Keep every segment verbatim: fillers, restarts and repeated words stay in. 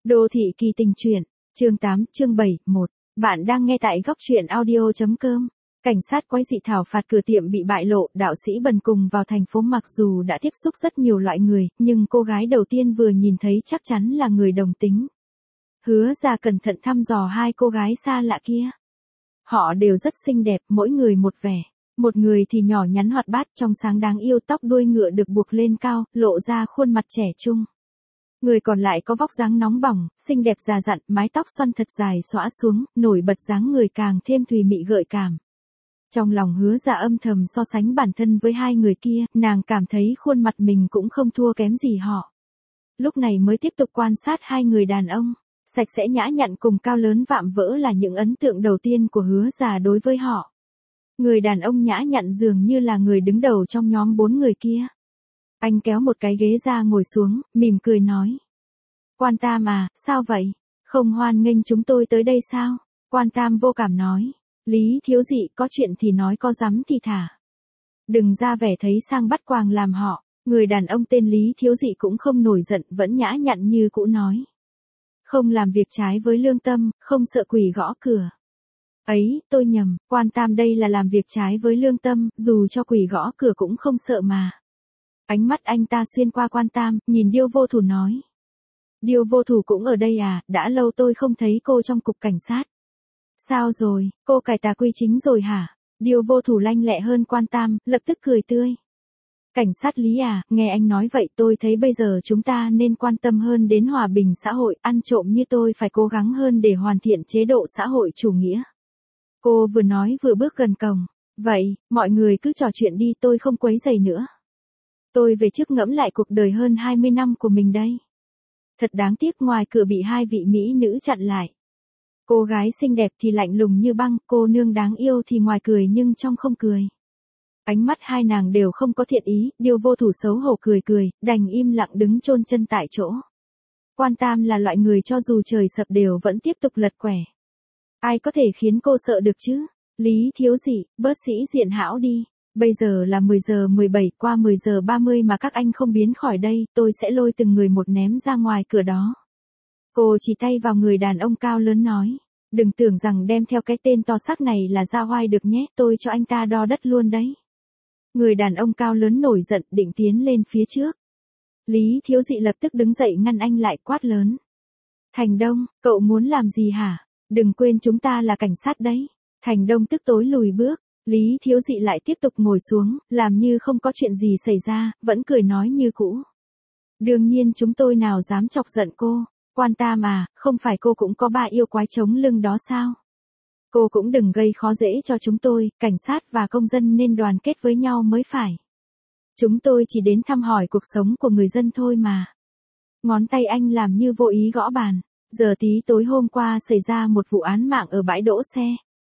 Đô thị kỳ tình truyện, chương tám, chương bảy, một. Bạn đang nghe tại góc truyện audio.com. Cảnh sát quái dị thảo phạt cửa tiệm bị bại lộ, đạo sĩ bần cùng vào thành phố mặc dù đã tiếp xúc rất nhiều loại người, nhưng cô gái đầu tiên vừa nhìn thấy chắc chắn là người đồng tính. Hứa ra cẩn thận thăm dò hai cô gái xa lạ kia. Họ đều rất xinh đẹp, mỗi người một vẻ. Một người thì nhỏ nhắn hoạt bát, trong sáng đáng yêu, tóc đuôi ngựa được buộc lên cao, lộ ra khuôn mặt trẻ trung. Người còn lại có vóc dáng nóng bỏng, xinh đẹp già dặn, mái tóc xoăn thật dài xõa xuống, nổi bật dáng người càng thêm thùy mị gợi cảm. Trong lòng Hứa Dạ âm thầm so sánh bản thân với hai người kia, nàng cảm thấy khuôn mặt mình cũng không thua kém gì họ. Lúc này mới tiếp tục quan sát hai người đàn ông, sạch sẽ nhã nhặn cùng cao lớn vạm vỡ là những ấn tượng đầu tiên của Hứa Dạ đối với họ. Người đàn ông nhã nhặn dường như là người đứng đầu trong nhóm bốn người kia. Anh kéo một cái ghế ra ngồi xuống, mỉm cười nói. Quan Tam à, sao vậy? Không hoan nghênh chúng tôi tới đây sao? Quan Tam vô cảm nói. Lý Thiếu Dị, có chuyện thì nói, có dám thì thả. Đừng ra vẻ thấy sang bắt quàng làm họ. Người đàn ông tên Lý Thiếu Dị cũng không nổi giận, vẫn nhã nhặn như cũ nói. Không làm việc trái với lương tâm, không sợ quỷ gõ cửa. Ấy, tôi nhầm, Quan Tam đây là làm việc trái với lương tâm, dù cho quỷ gõ cửa cũng không sợ mà. Ánh mắt anh ta xuyên qua Quan Tam, nhìn Điêu Vô Thủ nói. Điêu Vô Thủ cũng ở đây à, đã lâu tôi không thấy cô trong cục cảnh sát. Sao rồi, cô cải tà quy chính rồi hả? Điêu Vô Thủ lanh lẹ hơn Quan Tam, lập tức cười tươi. Cảnh sát Lý à, nghe anh nói vậy tôi thấy bây giờ chúng ta nên quan tâm hơn đến hòa bình xã hội, ăn trộm như tôi phải cố gắng hơn để hoàn thiện chế độ xã hội chủ nghĩa. Cô vừa nói vừa bước gần cổng. Vậy, mọi người cứ trò chuyện đi, tôi không quấy rầy nữa. Tôi về trước ngẫm lại cuộc đời hơn hai mươi năm của mình đây. Thật đáng tiếc, ngoài cửa bị hai vị mỹ nữ chặn lại. Cô gái xinh đẹp thì lạnh lùng như băng, cô nương đáng yêu thì ngoài cười nhưng trong không cười. Ánh mắt hai nàng đều không có thiện ý, Điêu Vô Thủ xấu hổ cười cười, đành im lặng đứng chôn chân tại chỗ. Quan Tam là loại người cho dù trời sập đều vẫn tiếp tục lật quẻ. Ai có thể khiến cô sợ được chứ? Lý Thiếu Dị, bớt sĩ diện hão đi. Bây giờ là mười giờ mười bảy, qua mười giờ ba mươi mà các anh không biến khỏi đây, tôi sẽ lôi từng người một ném ra ngoài cửa đó. Cô chỉ tay vào người đàn ông cao lớn nói. Đừng tưởng rằng đem theo cái tên to xác này là ra oai được nhé, tôi cho anh ta đo đất luôn đấy. Người đàn ông cao lớn nổi giận định tiến lên phía trước. Lý Thiếu Dị lập tức đứng dậy ngăn anh lại, quát lớn. Thành Đông, cậu muốn làm gì hả? Đừng quên chúng ta là cảnh sát đấy. Thành Đông tức tối lùi bước. Lý Thiếu Dị lại tiếp tục ngồi xuống, làm như không có chuyện gì xảy ra, vẫn cười nói như cũ. Đương nhiên chúng tôi nào dám chọc giận cô. Quan Tam à, không phải cô cũng có ba yêu quái chống lưng đó sao? Cô cũng đừng gây khó dễ cho chúng tôi, cảnh sát và công dân nên đoàn kết với nhau mới phải. Chúng tôi chỉ đến thăm hỏi cuộc sống của người dân thôi mà. Ngón tay anh làm như vô ý gõ bàn. Giờ tí tối hôm qua xảy ra một vụ án mạng ở bãi đỗ xe.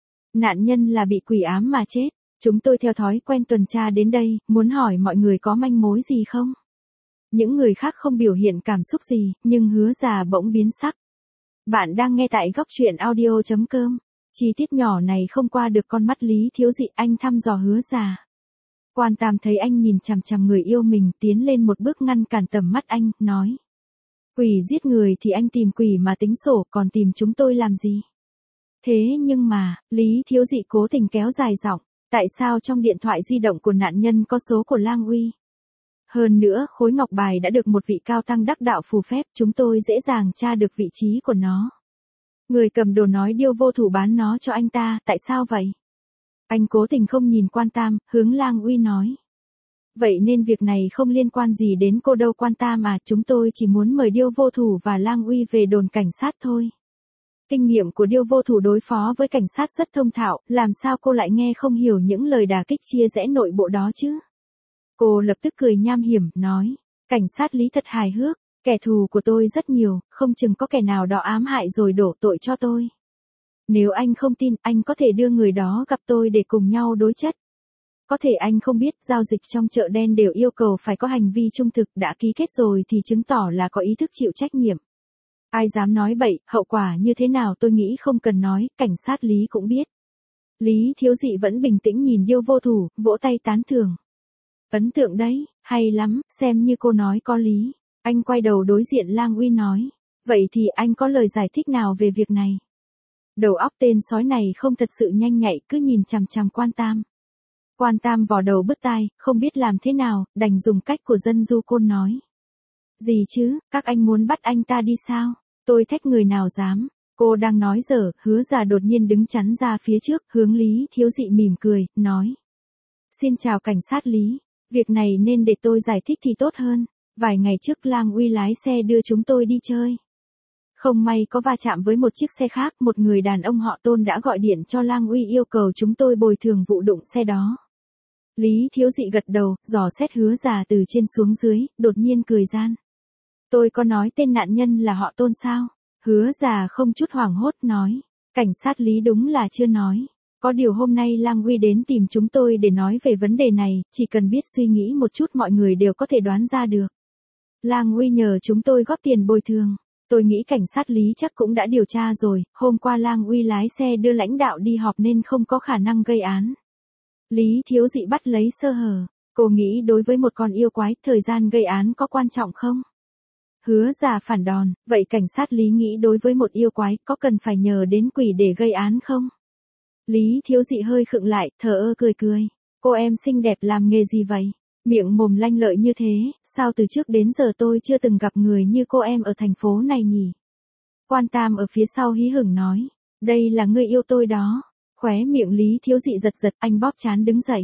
Nạn nhân là bị quỷ ám mà chết. Chúng tôi theo thói quen tuần tra đến đây, muốn hỏi mọi người có manh mối gì không? Những người khác không biểu hiện cảm xúc gì, nhưng Hứa Dạ bỗng biến sắc. Bạn đang nghe tại góc truyện audio.com. Chi tiết nhỏ này không qua được con mắt Lý Thiếu Dị, anh thăm dò Hứa Dạ. Quan Tam thấy anh nhìn chằm chằm người yêu mình, tiến lên một bước ngăn cản tầm mắt anh, nói. Quỷ giết người thì anh tìm quỷ mà tính sổ, còn tìm chúng tôi làm gì? Thế nhưng mà, Lý Thiếu Dị cố tình kéo dài giọng, tại sao trong điện thoại di động của nạn nhân có số của Lang Uy? Hơn nữa, khối ngọc bài đã được một vị cao tăng đắc đạo phù phép, chúng tôi dễ dàng tra được vị trí của nó. Người cầm đồ nói Điêu Vô Thủ bán nó cho anh ta, tại sao vậy? Anh cố tình không nhìn Quan Tam, hướng Lang Uy nói. Vậy nên việc này không liên quan gì đến cô đâu Quan Tam à, chúng tôi chỉ muốn mời Điêu Vô Thủ và Lang Uy về đồn cảnh sát thôi. Kinh nghiệm của Điêu Vô Thủ đối phó với cảnh sát rất thông thạo, làm sao cô lại nghe không hiểu những lời đả kích chia rẽ nội bộ đó chứ? Cô lập tức cười nham hiểm, nói, cảnh sát Lý thật hài hước, kẻ thù của tôi rất nhiều, không chừng có kẻ nào đó ám hại rồi đổ tội cho tôi. Nếu anh không tin, anh có thể đưa người đó gặp tôi để cùng nhau đối chất. Có thể anh không biết, giao dịch trong chợ đen đều yêu cầu phải có hành vi trung thực, đã ký kết rồi thì chứng tỏ là có ý thức chịu trách nhiệm. Ai dám nói bậy, hậu quả như thế nào tôi nghĩ không cần nói, cảnh sát Lý cũng biết. Lý Thiếu Dị vẫn bình tĩnh nhìn Điêu Vô Thủ, vỗ tay tán thưởng. Ấn tượng đấy, hay lắm, xem như cô nói có lý. Anh quay đầu đối diện Lang Uy nói. Vậy thì anh có lời giải thích nào về việc này? Đầu óc tên sói này không thật sự nhanh nhạy, cứ nhìn chằm chằm Quan Tam. Quan Tam vò đầu bứt tai, không biết làm thế nào, đành dùng cách của dân du côn nói. Gì chứ, các anh muốn bắt anh ta đi sao? Tôi thách người nào dám. Cô đang nói dở, Hứa Già đột nhiên đứng chắn ra phía trước, hướng Lý Thiếu Dị mỉm cười, nói. Xin chào cảnh sát Lý, việc này nên để tôi giải thích thì tốt hơn. Vài ngày trước Lang Uy lái xe đưa chúng tôi đi chơi. Không may có va chạm với một chiếc xe khác, một người đàn ông họ Tôn đã gọi điện cho Lang Uy yêu cầu chúng tôi bồi thường vụ đụng xe đó. Lý Thiếu Dị gật đầu, dò xét Hứa Già từ trên xuống dưới, đột nhiên cười gian. Tôi có nói tên nạn nhân là họ Tôn sao? Hứa Già không chút hoảng hốt nói. Cảnh sát Lý đúng là chưa nói. Có điều hôm nay Lang Uy đến tìm chúng tôi để nói về vấn đề này, chỉ cần biết suy nghĩ một chút mọi người đều có thể đoán ra được. Lang Uy nhờ chúng tôi góp tiền bồi thường. Tôi nghĩ cảnh sát Lý chắc cũng đã điều tra rồi, hôm qua Lang Uy lái xe đưa lãnh đạo đi họp nên không có khả năng gây án. Lý Thiếu Dị bắt lấy sơ hở. Cô nghĩ đối với một con yêu quái, thời gian gây án có quan trọng không? Hứa Già phản đòn, vậy cảnh sát Lý nghĩ đối với một yêu quái, có cần phải nhờ đến quỷ để gây án không? Lý Thiếu Dị hơi khựng lại, thờ ơ cười cười. Cô em xinh đẹp làm nghề gì vậy? Miệng mồm lanh lợi như thế, sao từ trước đến giờ tôi chưa từng gặp người như cô em ở thành phố này nhỉ? Quan Tam ở phía sau hí hửng nói, đây là người yêu tôi đó. Khóe miệng Lý Thiếu Dị giật giật, anh bóp trán đứng dậy.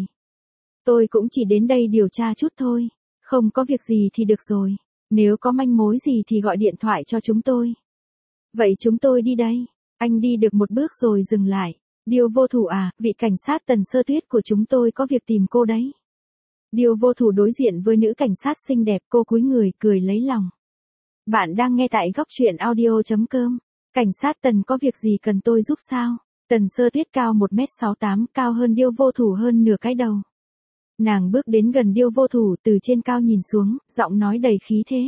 Tôi cũng chỉ đến đây điều tra chút thôi, không có việc gì thì được rồi. Nếu có manh mối gì thì gọi điện thoại cho chúng tôi. Vậy chúng tôi đi đây. Anh đi được một bước rồi dừng lại. Điêu Vô Thủ à, vị cảnh sát Tần Sơ Tuyết của chúng tôi có việc tìm cô đấy. Điêu Vô Thủ đối diện với nữ cảnh sát xinh đẹp, cô cúi người cười lấy lòng. Bạn đang nghe tại góc truyện audio chấm com. Cảnh sát Tần có việc gì cần tôi giúp sao? Tần Sơ Tuyết cao một mét sáu tám, cao hơn Điêu Vô Thủ hơn nửa cái đầu. Nàng bước đến gần Điêu Vô Thủ, từ trên cao nhìn xuống, giọng nói đầy khí thế.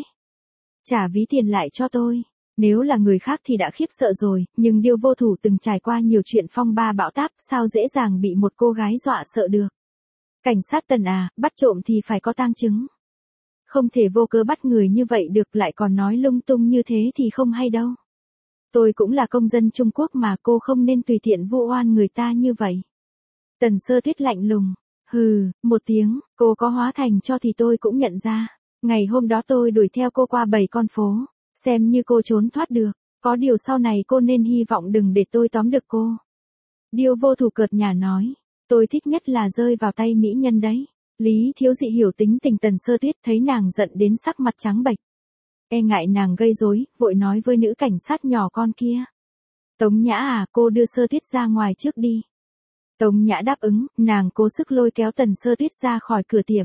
Trả ví tiền lại cho tôi. Nếu là người khác thì đã khiếp sợ rồi, nhưng Điêu Vô Thủ từng trải qua nhiều chuyện phong ba bão táp, sao dễ dàng bị một cô gái dọa sợ được. Cảnh sát Tần à, bắt trộm thì phải có tang chứng. Không thể vô cớ bắt người như vậy được, lại còn nói lung tung như thế thì không hay đâu. Tôi cũng là công dân Trung Quốc mà, cô không nên tùy tiện vu oan người ta như vậy. Tần Sơ Tuyết lạnh lùng. Hừ, một tiếng, cô có hóa thành cho thì tôi cũng nhận ra. Ngày hôm đó tôi đuổi theo cô qua bảy con phố, xem như cô trốn thoát được. Có điều sau này cô nên hy vọng đừng để tôi tóm được cô. Điêu Vô Thủ cợt nhả nói. Tôi thích nhất là rơi vào tay mỹ nhân đấy. Lý Thiếu Dị hiểu tính tình Tần Sơ Tuyết, thấy nàng giận đến sắc mặt trắng bệch. E ngại nàng gây rối, vội nói với nữ cảnh sát nhỏ con kia. Tống Nhã à, cô đưa Sơ Tuyết ra ngoài trước đi. Tống Nhã đáp ứng, nàng cố sức lôi kéo Tần Sơ Tuyết ra khỏi cửa tiệm.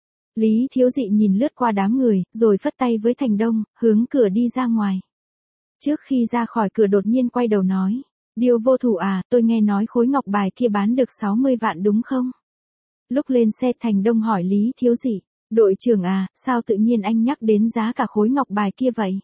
Lý Thiếu Dị nhìn lướt qua đám người, rồi phất tay với Thành Đông, hướng cửa đi ra ngoài. Trước khi ra khỏi cửa đột nhiên quay đầu nói. Điêu Vô Thủ à, tôi nghe nói khối ngọc bài kia bán được sáu mươi vạn đúng không? Lúc lên xe Thành Đông hỏi Lý Thiếu Dị. Đội trưởng à, sao tự nhiên anh nhắc đến giá cả khối ngọc bài kia vậy?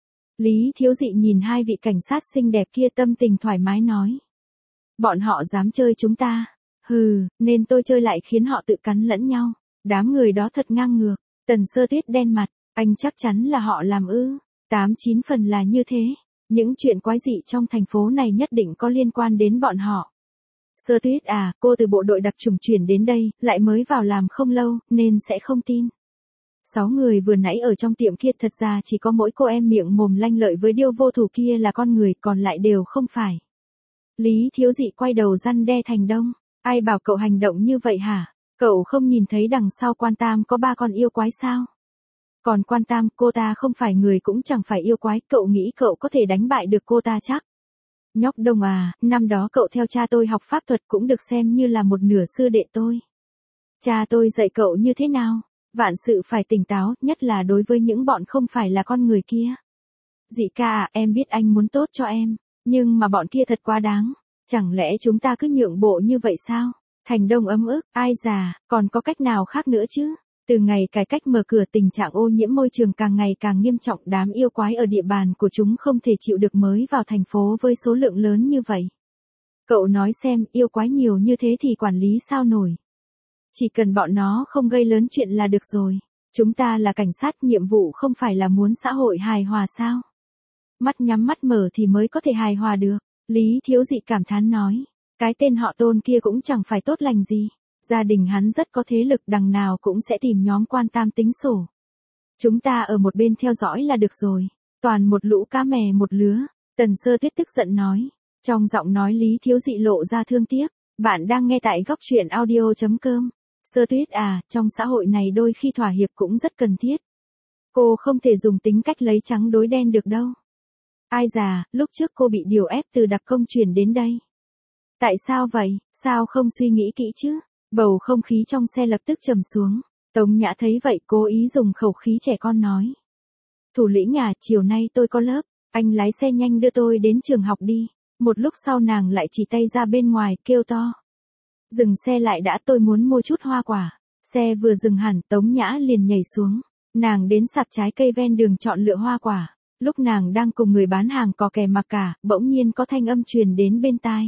Lý Thiếu Dị nhìn hai vị cảnh sát xinh đẹp kia, tâm tình thoải mái nói. Bọn họ dám chơi chúng ta. Hừ, nên tôi chơi lại khiến họ tự cắn lẫn nhau. Đám người đó thật ngang ngược. Tần Sơ Tuyết đen mặt, anh chắc chắn là họ làm ư? Tám chín phần là như thế. Những chuyện quái dị trong thành phố này nhất định có liên quan đến bọn họ. Sơ Tuyết à, cô từ bộ đội đặc chủng chuyển đến đây, lại mới vào làm không lâu, nên sẽ không tin. Sáu người vừa nãy ở trong tiệm kia thật ra chỉ có mỗi cô em miệng mồm lanh lợi với Điêu Vô Thủ kia là con người, còn lại đều không phải. Lý Thiếu Dị quay đầu răn đe Thành Đông. Ai bảo cậu hành động như vậy hả? Cậu không nhìn thấy đằng sau Quan Tam có ba con yêu quái sao? Còn Quan Tam, cô ta không phải người cũng chẳng phải yêu quái, cậu nghĩ cậu có thể đánh bại được cô ta chắc? Nhóc Đông à, năm đó cậu theo cha tôi học pháp thuật cũng được xem như là một nửa sư đệ tôi. Cha tôi dạy cậu như thế nào? Vạn sự phải tỉnh táo, nhất là đối với những bọn không phải là con người kia. Dị ca à, em biết anh muốn tốt cho em, nhưng mà bọn kia thật quá đáng. Chẳng lẽ chúng ta cứ nhượng bộ như vậy sao? Thành Đông ấm ức, ai già, còn có cách nào khác nữa chứ? Từ ngày cải cách mở cửa, tình trạng ô nhiễm môi trường càng ngày càng nghiêm trọng, đám yêu quái ở địa bàn của chúng không thể chịu được mới vào thành phố với số lượng lớn như vậy. Cậu nói xem, yêu quái nhiều như thế thì quản lý sao nổi? Chỉ cần bọn nó không gây lớn chuyện là được rồi. Chúng ta là cảnh sát, nhiệm vụ không phải là muốn xã hội hài hòa sao? mắt nhắm mắt mở thì mới có thể hài hòa được. Lý Thiếu Dị cảm thán nói, cái tên họ Tôn kia cũng chẳng phải tốt lành gì. Gia đình hắn rất có thế lực, đằng nào cũng sẽ tìm nhóm Quan Tam tính sổ. Chúng ta ở một bên theo dõi là được rồi. Toàn một lũ cá mè một lứa. Tần Sơ Tuyết tức giận nói. Trong giọng nói Lý Thiếu Dị lộ ra thương tiếc. Bạn đang nghe tại góc truyện audio.com. Sơ Tuyết à, trong xã hội này đôi khi thỏa hiệp cũng rất cần thiết. Cô không thể dùng tính cách lấy trắng đối đen được đâu. Ai già, lúc trước cô bị điều ép từ đặc công chuyển đến đây. Tại sao vậy, sao không suy nghĩ kỹ chứ? Bầu không khí trong xe lập tức trầm xuống. Tống Nhã thấy vậy cố ý dùng khẩu khí trẻ con nói. Thủ lĩnh à, chiều nay tôi có lớp, anh lái xe nhanh đưa tôi đến trường học đi. Một lúc sau nàng lại chỉ tay ra bên ngoài, kêu to. Dừng xe lại đã, tôi muốn mua chút hoa quả. Xe vừa dừng hẳn, Tống Nhã liền nhảy xuống. Nàng đến sạp trái cây ven đường chọn lựa hoa quả. Lúc nàng đang cùng người bán hàng cò kè mặc cả, bỗng nhiên có thanh âm truyền đến bên tai.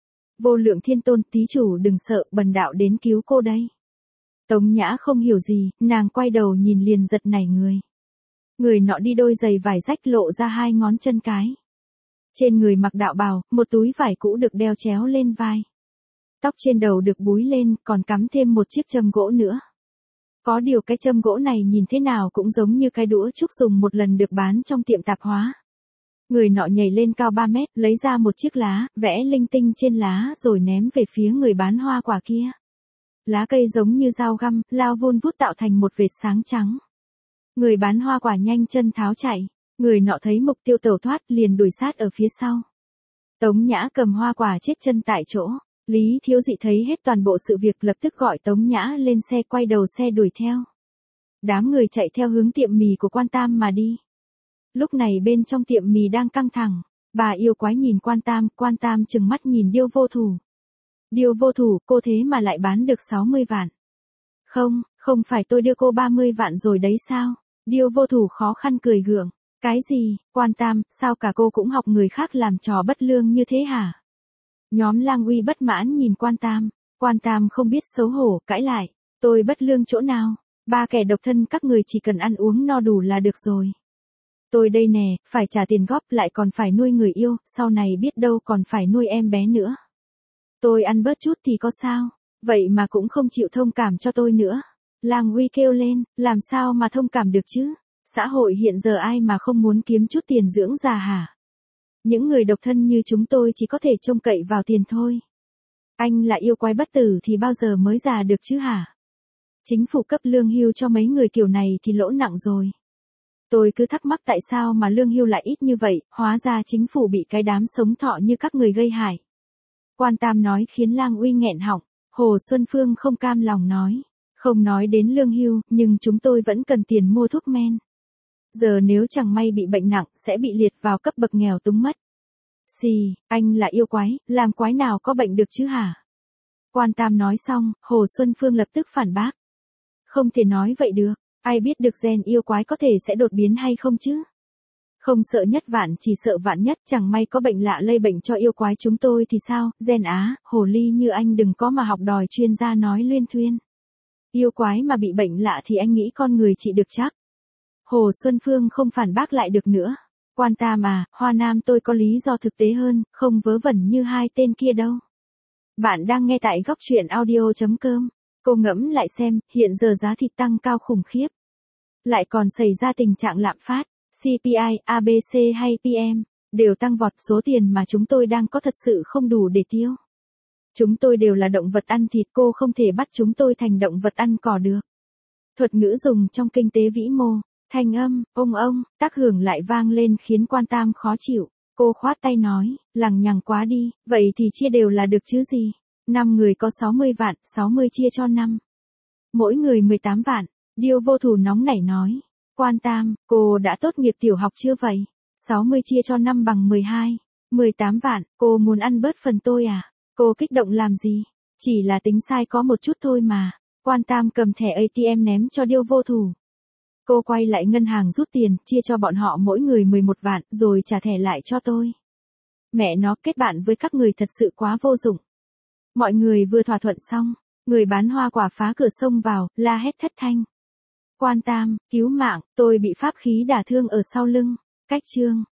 Vô Lượng Thiên Tôn, tí chủ đừng sợ, bần đạo đến cứu cô đây. Tống Nhã không hiểu gì, nàng quay đầu nhìn liền giật nảy người. Người nọ đi đôi giày vải rách lộ ra hai ngón chân cái. Trên người mặc đạo bào, một túi vải cũ được đeo chéo lên vai. Tóc trên đầu được búi lên, còn cắm thêm một chiếc châm gỗ nữa. Có điều cái châm gỗ này nhìn thế nào cũng giống như cái đũa trúc dùng một lần được bán trong tiệm tạp hóa. Người nọ nhảy lên cao ba mét, lấy ra một chiếc lá, vẽ linh tinh trên lá rồi ném về phía người bán hoa quả kia. Lá cây giống như dao găm, lao vun vút tạo thành một vệt sáng trắng. Người bán hoa quả nhanh chân tháo chạy, người nọ thấy mục tiêu tẩu thoát liền đuổi sát ở phía sau. Tống Nhã cầm hoa quả chết chân tại chỗ. Lý Thiếu Dị thấy hết toàn bộ sự việc lập tức gọi Tống Nhã lên xe quay đầu xe đuổi theo. Đám người chạy theo hướng tiệm mì của Quan Tam mà đi. Lúc này bên trong tiệm mì đang căng thẳng, bà yêu quái nhìn Quan Tam, Quan Tam trừng mắt nhìn Điêu Vô Thủ. Điêu Vô Thủ, cô thế mà lại bán được sáu mươi vạn. Không, không phải tôi đưa cô ba mươi vạn rồi đấy sao? Điêu Vô Thủ khó khăn cười gượng. Cái gì, Quan Tam, sao cả cô cũng học người khác làm trò bất lương như thế hả? Nhóm Lang Uy bất mãn nhìn Quan Tam, Quan Tam không biết xấu hổ, cãi lại. Tôi bất lương chỗ nào? Ba kẻ độc thân các người chỉ cần ăn uống no đủ là được rồi. Tôi đây nè, phải trả tiền góp lại còn phải nuôi người yêu, sau này biết đâu còn phải nuôi em bé nữa. Tôi ăn bớt chút thì có sao, vậy mà cũng không chịu thông cảm cho tôi nữa. Lang Uy kêu lên, làm sao mà thông cảm được chứ? Xã hội hiện giờ ai mà không muốn kiếm chút tiền dưỡng già hả? Những người độc thân như chúng tôi chỉ có thể trông cậy vào tiền thôi. Anh là yêu quái bất tử thì bao giờ mới già được chứ hả? Chính phủ cấp lương hưu cho mấy người kiểu này thì lỗ nặng rồi. Tôi cứ thắc mắc tại sao mà lương hưu lại ít như vậy, hóa ra chính phủ bị cái đám sống thọ như các người gây hại. Quan Tam nói khiến Lang Uy nghẹn họng, Hồ Xuân Phương không cam lòng nói. Không nói đến lương hưu, nhưng chúng tôi vẫn cần tiền mua thuốc men. Giờ nếu chẳng may bị bệnh nặng, sẽ bị liệt vào cấp bậc nghèo túng mất. Xì, anh là yêu quái, làm quái nào có bệnh được chứ hả? Quan Tam nói xong, Hồ Xuân Phương lập tức phản bác. Không thể nói vậy được, ai biết được gen yêu quái có thể sẽ đột biến hay không chứ? Không sợ nhất vạn chỉ sợ vạn nhất, chẳng may có bệnh lạ lây bệnh cho yêu quái chúng tôi thì sao? Gen á, hồ ly như anh đừng có mà học đòi chuyên gia nói luyên thuyên. Yêu quái mà bị bệnh lạ thì anh nghĩ con người trị được chắc. Hồ Xuân Phương không phản bác lại được nữa. Quan Tam à, Hoa Nam tôi có lý do thực tế hơn, không vớ vẩn như hai tên kia đâu. Bạn đang nghe tại góc truyện audio.com. Cô ngẫm lại xem, hiện giờ giá thịt tăng cao khủng khiếp. Lại còn xảy ra tình trạng lạm phát, xê pê i, a bê xê hay pê em, đều tăng vọt, số tiền mà chúng tôi đang có thật sự không đủ để tiêu. Chúng tôi đều là động vật ăn thịt, cô không thể bắt chúng tôi thành động vật ăn cỏ được. Thuật ngữ dùng trong kinh tế vĩ mô, thanh âm, ông ông, tác hưởng lại vang lên khiến Quan Tam khó chịu. Cô khoát tay nói, lằng nhằng quá đi, vậy thì chia đều là được chứ gì. năm người có sáu mươi vạn, sáu mươi chia cho năm. Mỗi người mười tám vạn, Điêu Vô Thủ nóng nảy nói. Quan Tam, cô đã tốt nghiệp tiểu học chưa vậy? sáu mươi chia cho năm bằng mười hai. mười tám vạn, cô muốn ăn bớt phần tôi à? Cô kích động làm gì? Chỉ là tính sai có một chút thôi mà. Quan Tam cầm thẻ a tê em ném cho Điêu Vô Thủ. Cô quay lại ngân hàng rút tiền, chia cho bọn họ mỗi người mười một vạn, rồi trả thẻ lại cho tôi. Mẹ nó, kết bạn với các người thật sự quá vô dụng. Mọi người vừa thỏa thuận xong, người bán hoa quả phá cửa xông vào, la hét thất thanh. Quan Tam, cứu mạng, tôi bị pháp khí đả thương ở sau lưng. Cách chương.